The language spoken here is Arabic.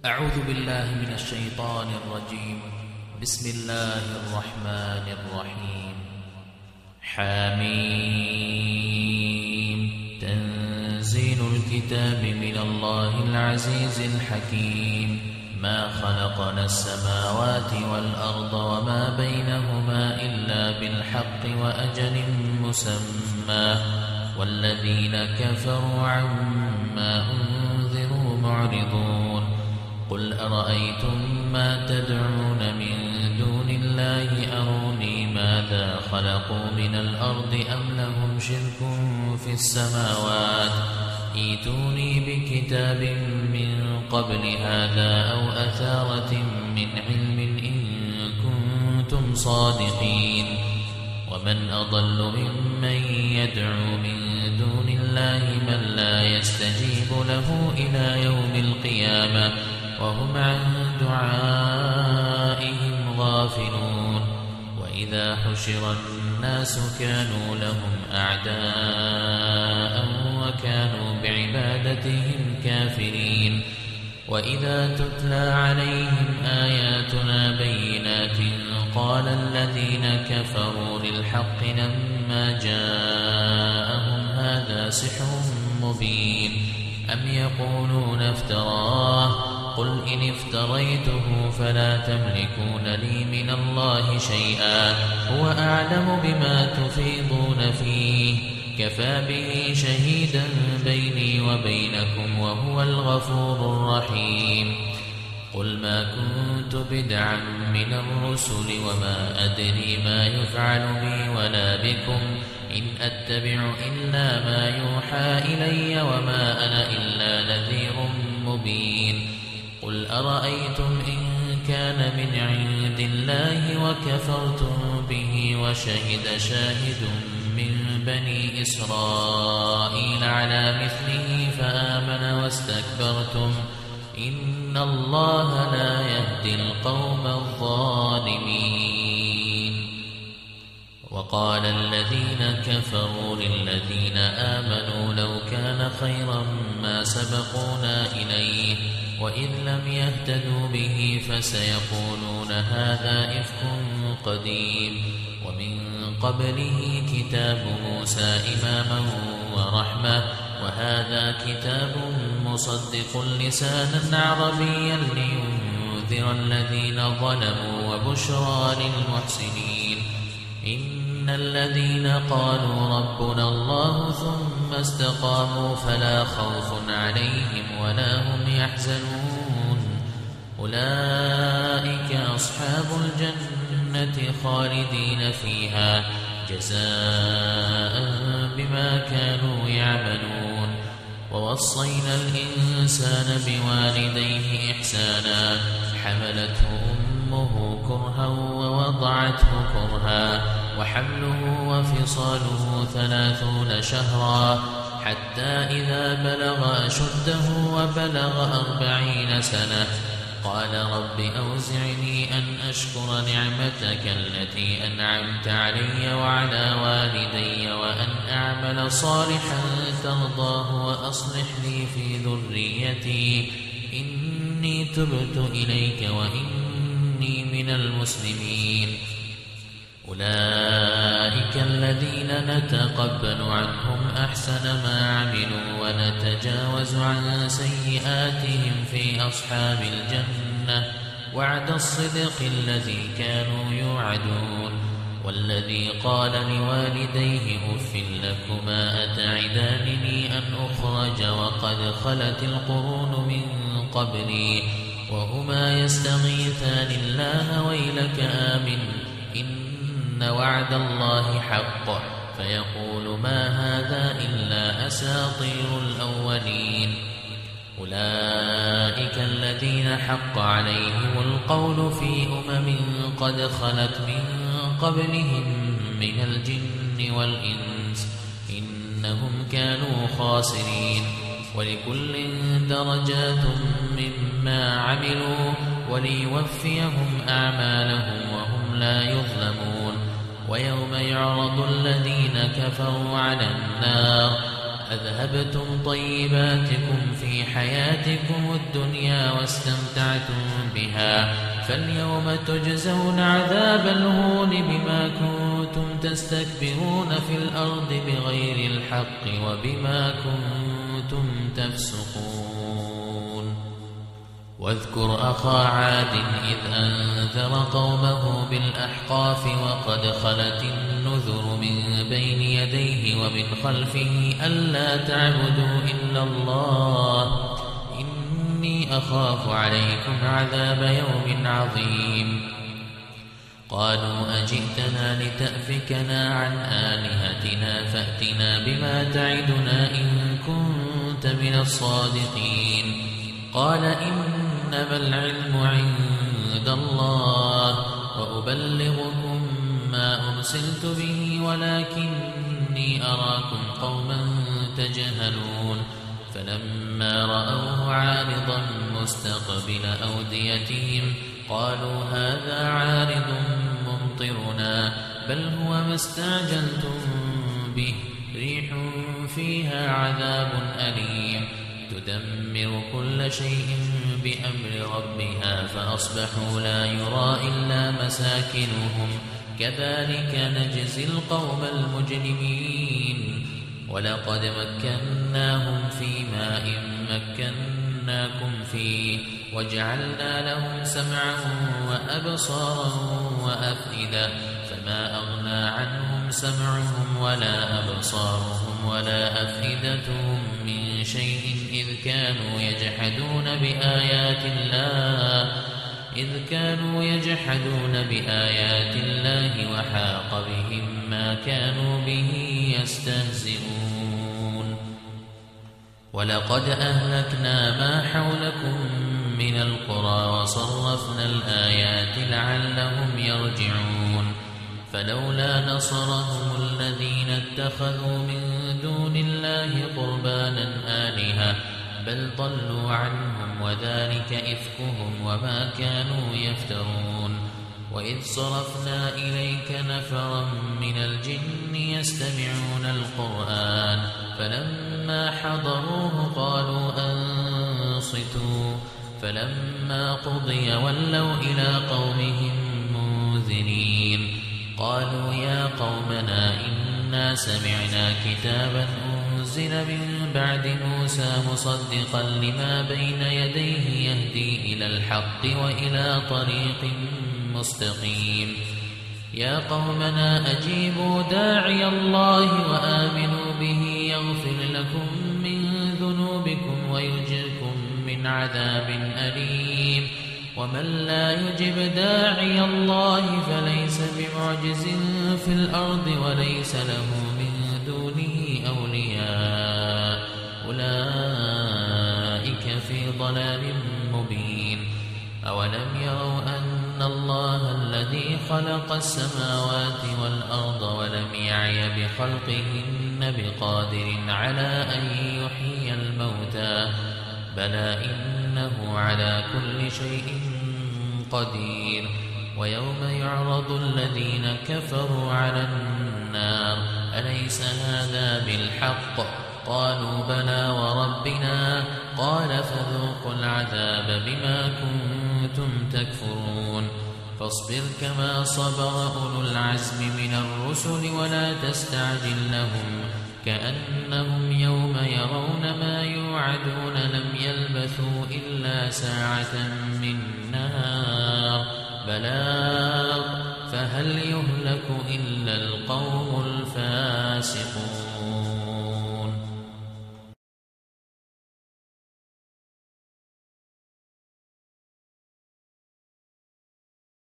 أعوذ بالله من الشيطان الرجيم. بسم الله الرحمن الرحيم. حميم. تنزيل الكتاب من الله العزيز الحكيم. ما خلقنا السماوات والأرض وما بينهما إلا بالحق وأجل مسمى، والذين كفروا عما أنذروا معرضون. قل أرأيتم ما تدعون من دون الله أروني ماذا خلقوا من الأرض أم لهم شرك في السماوات، ائتوني بكتاب من قبل هذا أو أثارة من علم إن كنتم صادقين. ومن أضل ممن يدعو من دون الله من لا يستجيب له إلى يوم القيامة وهم عن دعائهم غافلون. وإذا حشر الناس كانوا لهم أعداء وكانوا بعبادتهم كافرين. وإذا تتلى عليهم آياتنا بينات قال الذين كفروا للحق لما جاءهم هذا سحر مبين أم يقولون افتراه. قل إن افتريته فلا تملكون لي من الله شيئا، هو أعلم بما تفيضون فيه، كفى به شهيدا بيني وبينكم وهو الغفور الرحيم. قل ما كنت بدعا من الرسل وما أدري ما يفعل بي ولا بكم، إن أتبع إلا ما يوحى إلي وما أنا إلا نذير مبين. قل أرأيتم إن كان من عند الله وكفرتم به وشهد شاهد من بني إسرائيل على مثله فآمن واستكبرتم، إن الله لا يهدي القوم الظالمين. وقال الذين كفروا للذين آمنوا لو كان خيرا ما سبقونا إليه، وإذ لم يهتدوا به فسيقولون هذا إفك قديم. ومن قبله كتاب موسى إماما ورحمة، وهذا كتاب مصدق لسانا عربيا لينذر الذين ظلموا وبشرى للمحسنين. إن الذين قالوا ربنا الله ثم استقاموا فلا خوف عليهم ولا هم يحزنون، أولئك أصحاب الجنة خالدين فيها جزاء بما كانوا يعملون. ووصينا الإنسان بوالديه إحسانا، حملته أمه كرها ووضعته كرها، وحمله وفصاله 30 شهرا، حتى إذا بلغ أشده وبلغ 40 سنة قال رب أوزعني أن أشكر نعمتك التي أنعمت علي وعلى والدي وأن أعمل صالحا ترضاه وأصلح لي في ذريتي إني تبت إليك وإني من المسلمين. أولئك الذين نتقبل عنهم أحسن ما عملوا ونتجاوز عن سيئاتهم في أصحاب الجنة، وعد الصدق الذي كانوا يوعدون. والذي قال لوالديه أف لكما أتعدانني أن أخرج وقد خلت القرون من قبلي وهما يستغيثان الله ويلك آمن إن وعد الله حق، فيقول ما هذا إلا أساطير الأولين. أولئك الذين حق عليهم القول في قد خلت من قبلهم من الجن والإنس إنهم كانوا خاسرين. ولكل درجات مما عملوا وليوفيهم أعمالهم وهم لا يظلمون. ويوم يعرض الذين كفروا على النار أذهبتم طيباتكم في حياتكم الدنيا واستمتعتم بها، فاليوم تجزون عذاب الهون بما كنتم تستكبرون في الأرض بغير الحق وبما كنتم تفسقون. واذكر أخا عاد إذ أنذر قومه بالأحقاف وقد خلت النذر من بين يديه ومن خلفه ألا تعبدوا إلا الله إني أخاف عليكم عذاب يوم عظيم. قالوا أجئتنا لتأفكنا عن آلهتنا فأتنا بما تعدنا إن كنت من الصادقين. قال إنما العلم عند الله وأبلغكم ما أرسلت به ولكني أراكم قوما تجهلون. فلما رأوه عارضا مستقبل أوديتهم قالوا هذا عارض ممطرنا بل هو ما استعجلتم به ريح فيها عذاب أليم تدمر كل شيء بأمر ربها فأصبحوا لا يرى إلا مساكنهم كذلك نجزي القوم المجرمين. ولقد مكناهم في ماء مكناكم فيه وجعلنا لهم سمعا وأبصارا وأفئدة فما أغنى عنهم سمعهم ولا أبصارهم ولا أفئدتهم من شيء إذ كانوا يجحدون بآيات الله وحاق بهم ما كانوا به يستهزئون. ولقد أهلكنا ما حولكم من القرى وصرفنا الآيات لعلهم يرجعون. فلولا نصرهم الذين اتخذوا من دون الله قربانا آلهة بل ضلوا عنهم وذلك إفكهم وما كانوا يفترون. وإذ صرفنا إليك نفرا من الجن يستمعون القرآن فلما حضروه قالوا أنصتوا فلما قضي ولوا إلى قومهم منذرين. قالوا يا قومنا إنا سمعنا كتابا أنزل من بعد موسى مصدقا لما بين يديه يهدي إلى الحق وإلى طريق مستقيم. يا قومنا أجيبوا داعي الله وآمنوا به يغفر لكم من ذنوبكم ويجركم من عذاب أليم. ومن لا يجب داعي الله فليس بمعجز في الأرض وليس له من دونه أولياء أولئك في ضلال مبين. أولم يروا أن الله الذي خلق السماوات والأرض ولم يعي بخلقهن بقادر على أن يحيي الموتى بلى إنه على كل شيء قدير. ويوم يعرض الذين كفروا على النار أليس هذا بالحق قالوا بلى وربنا قال فذوقوا العذاب بما كنتم تكفرون. فاصبر كما صبر أولو العزم من الرسل ولا تستعجل لهم كأنهم يوم يرون ما يوعدون لم يلبثوا إلا ساعة من نهار بلاغ